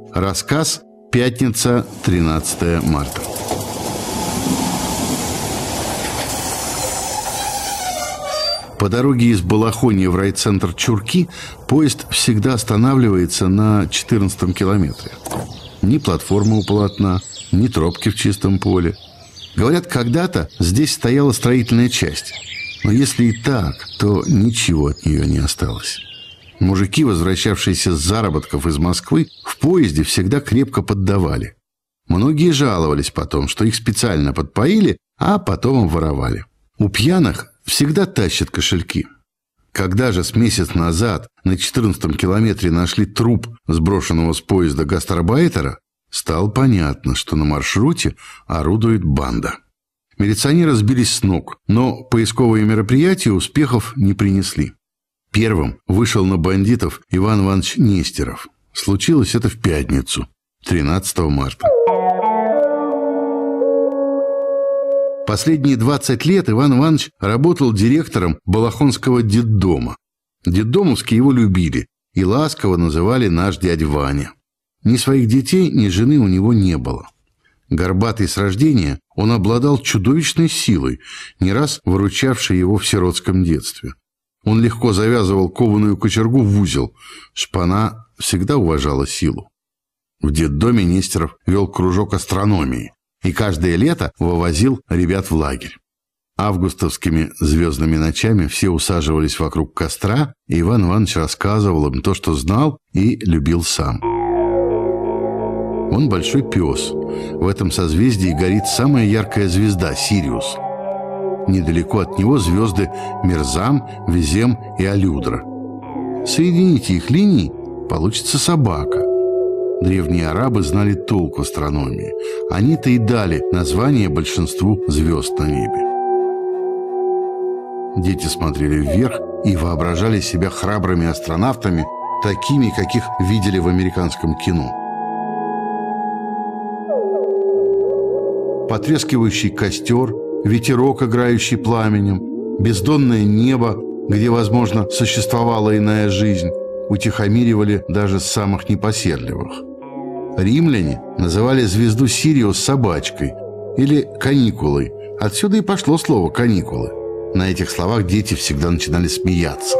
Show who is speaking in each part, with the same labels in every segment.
Speaker 1: Рассказ «Пятница, 13 марта». По дороге из Балахонья в райцентр Чурки поезд всегда останавливается на 14-м километре. Ни платформы у полотна, ни тропки в чистом поле. Говорят, когда-то здесь стояла строительная часть. Но если и так, то ничего от нее не осталось. Мужики, возвращавшиеся с заработков из Москвы, в поезде всегда крепко поддавали. Многие жаловались потом, что их специально подпоили, а потом воровали. У пьяных всегда тащат кошельки. Когда же с месяц назад на 14-м километре нашли труп сброшенного с поезда гастарбайтера, стало понятно, что на маршруте орудует банда. Милиционеры сбились с ног, но поисковые мероприятия успехов не принесли. Первым вышел на бандитов Иван Иванович Нестеров. Случилось это в пятницу, 13 марта. Последние 20 лет Иван Иванович работал директором Балахонского детдома. Детдомовские его любили и ласково называли «наш дядя Ваня». Ни своих детей, ни жены у него не было. Горбатый с рождения, он обладал чудовищной силой, не раз выручавшей его в сиротском детстве. Он легко завязывал кованую кочергу в узел. Шпана всегда уважала силу. В детдоме Нестеров вел кружок астрономии и каждое лето вывозил ребят в лагерь. Августовскими звездными ночами все усаживались вокруг костра, и Иван Иванович рассказывал им то, что знал и любил сам. Он большой пес. В этом созвездии горит самая яркая звезда – Сириус. Недалеко от него звезды Мирзам, Везем и Алюдра. Соедините их линии, получится собака. Древние арабы знали толк в астрономии. Они-то и дали название большинству звезд на небе. Дети смотрели вверх и воображали себя храбрыми астронавтами, такими, каких видели в американском кино. Потрескивающий костер, ветерок, играющий пламенем, бездонное небо, где, возможно, существовала иная жизнь, утихомиривали даже самых непоседливых. Римляне называли звезду Сириус собачкой или каникулой. Отсюда и пошло слово «каникулы». На этих словах дети всегда начинали смеяться.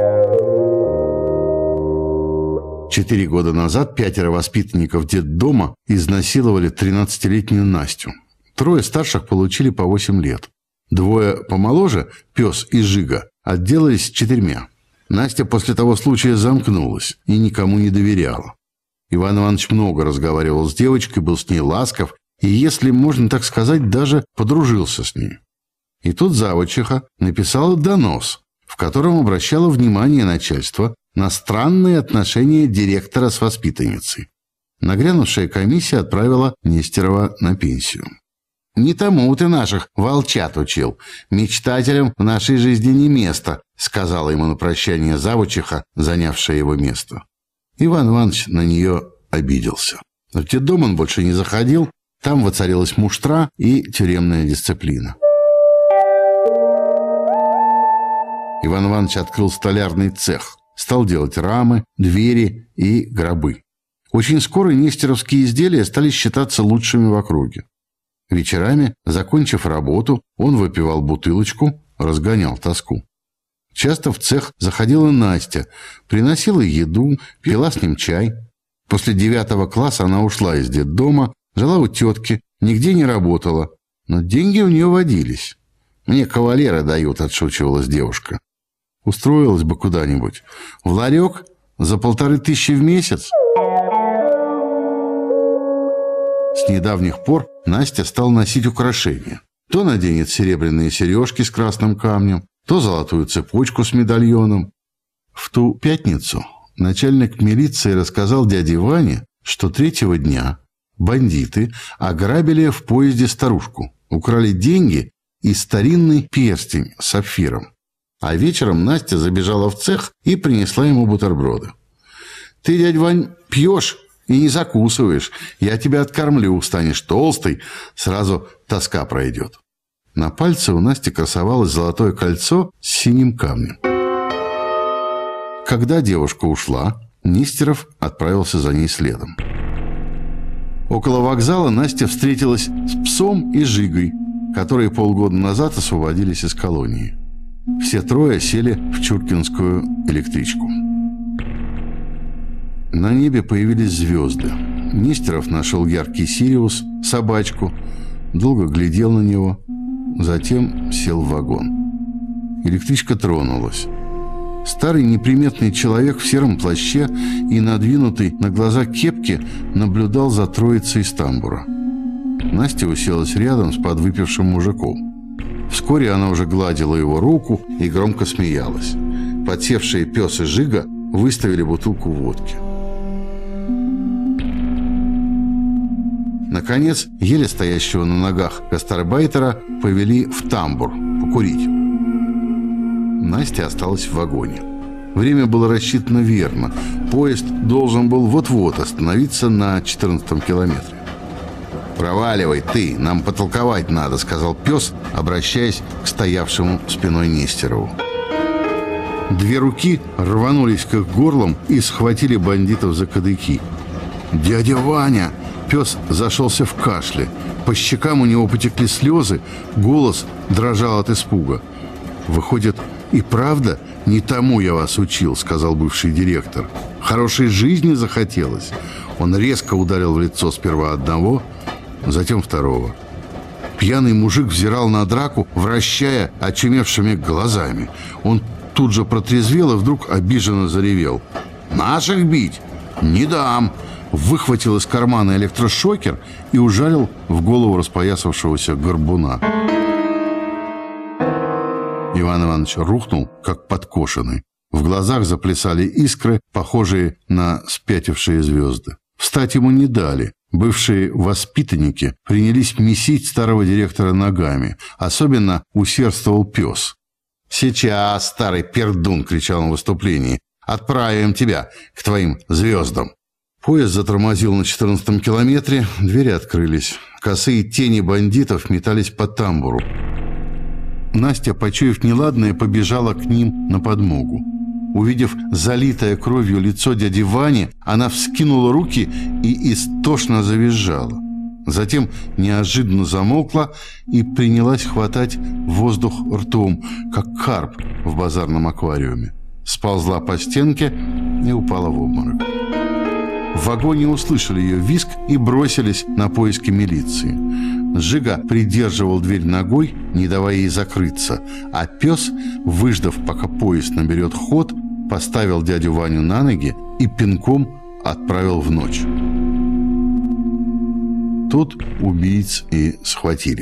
Speaker 1: 4 года назад 5 воспитанников детдома изнасиловали 13-летнюю Настю. 3 старших получили по 8 лет. 2 помоложе, Пес и Жига, отделались 4. Настя после того случая замкнулась и никому не доверяла. Иван Иванович много разговаривал с девочкой, был с ней ласков и, если можно так сказать, даже подружился с ней. И тут завучиха написала донос, в котором обращала внимание начальства на странные отношения директора с воспитанницей. Нагрянувшая комиссия отправила Нестерова на пенсию. «Не тому ты наших волчат учил. Мечтателям в нашей жизни не место», сказала ему на прощание завучиха, занявшая его место. Иван Иванович на нее обиделся. В детдом он больше не заходил, там воцарилась муштра и тюремная дисциплина. Иван Иванович открыл столярный цех, стал делать рамы, двери и гробы. Очень скоро нестеровские изделия стали считаться лучшими в округе. Вечерами, закончив работу, он выпивал бутылочку, разгонял тоску. Часто в цех заходила Настя, приносила еду, пила с ним чай. После 9 класса она ушла из детдома, жила у тетки, нигде не работала, но деньги у нее водились. «Мне кавалера дают», — отшучивалась девушка. «Устроилась бы куда-нибудь. В ларек за 1500 в месяц». С недавних пор Настя стала носить украшения. То наденет серебряные сережки с красным камнем, то золотую цепочку с медальоном. В ту пятницу начальник милиции рассказал дяде Ване, что 3-го дня бандиты ограбили в поезде старушку, украли деньги и старинный перстень с сапфиром. А вечером Настя забежала в цех и принесла ему бутерброды. «Ты, дядь Вань, пьешь и не закусываешь. Я тебя откормлю, станешь толстый, сразу тоска пройдет». На пальце у Насти красовалось золотое кольцо с синим камнем. Когда девушка ушла, Нестеров отправился за ней следом. Около вокзала Настя встретилась с Псом и Жигой, которые полгода назад освободились из колонии. Все трое сели в Чуркинскую электричку. На небе появились звезды. Нестеров нашел яркий Сириус, собачку, долго глядел на него, затем сел в вагон. Электричка тронулась. Старый неприметный человек в сером плаще и надвинутой на глаза кепке наблюдал за троицей из тамбура. Настя уселась рядом с подвыпившим мужиком. Вскоре она уже гладила его руку и громко смеялась. Подсевшие Пес и Жига выставили бутылку водки. Наконец, еле стоящего на ногах гастарбайтера повели в тамбур покурить. Настя осталась в вагоне. Время было рассчитано верно. Поезд должен был вот-вот остановиться на 14-м километре. «Проваливай ты, нам потолковать надо», — сказал Пес, обращаясь к стоявшему спиной Нестерову. Две руки рванулись к их горлам и схватили бандитов за кадыки. «Дядя Ваня!» Пес зашелся в кашле. По щекам у него потекли слезы, голос дрожал от испуга. «Выходит, и правда, не тому я вас учил», — сказал бывший директор. «Хорошей жизни захотелось». Он резко ударил в лицо сперва одного, затем второго. Пьяный мужик взирал на драку, вращая очумевшими глазами. Он тут же протрезвел и вдруг обиженно заревел. «Наших бить? Не дам!» Выхватил из кармана электрошокер и ужалил в голову распоясавшегося горбуна. Иван Иванович рухнул, как подкошенный. В глазах заплясали искры, похожие на спятившие звезды. Встать ему не дали. Бывшие воспитанники принялись месить старого директора ногами. Особенно усердствовал Пес. «Сейчас, старый пердун!» — кричал он в выступлении. «Отправим тебя к твоим звездам!» Поезд затормозил на 14-м километре, двери открылись. Косые тени бандитов метались по тамбуру. Настя, почуяв неладное, побежала к ним на подмогу. Увидев залитое кровью лицо дяди Вани, она вскинула руки и истошно завизжала. Затем неожиданно замолкла и принялась хватать воздух ртом, как карп в базарном аквариуме. Сползла по стенке и упала в обморок. В вагоне услышали ее визг и бросились на поиски милиции. Жига придерживал дверь ногой, не давая ей закрыться, а Пес, выждав, пока поезд наберет ход, поставил дядю Ваню на ноги и пинком отправил в ночь. Тут убийц и схватили.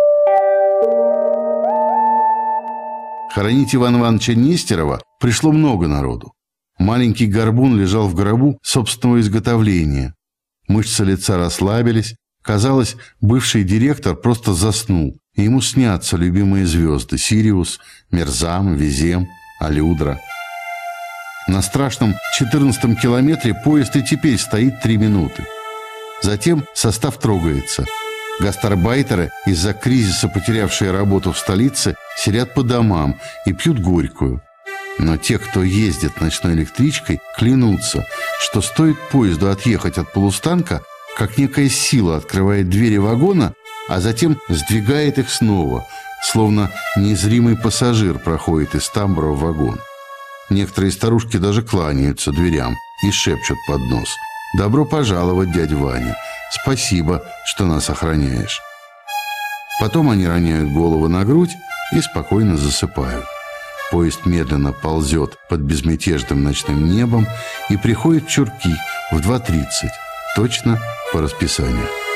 Speaker 1: Хоронить Ивана Ивановича Нестерова пришло много народу. Маленький горбун лежал в гробу собственного изготовления. Мышцы лица расслабились. Казалось, бывший директор просто заснул, и ему снятся любимые звезды — Сириус, Мерзам, Везем, Алюдра. На страшном 14-м километре поезд и теперь стоит 3 минуты. Затем состав трогается. Гастарбайтеры, из-за кризиса потерявшие работу в столице, сидят по домам и пьют горькую. Но те, кто ездит ночной электричкой, клянутся, что стоит поезду отъехать от полустанка, как некая сила открывает двери вагона, а затем сдвигает их снова, словно незримый пассажир проходит из тамбура в вагон. Некоторые старушки даже кланяются дверям и шепчут под нос: «Добро пожаловать, дядя Ваня! Спасибо, что нас охраняешь!» Потом они роняют голову на грудь и спокойно засыпают. Поезд медленно ползет под безмятежным ночным небом и приходит в Чурки в 2:30, точно по расписанию.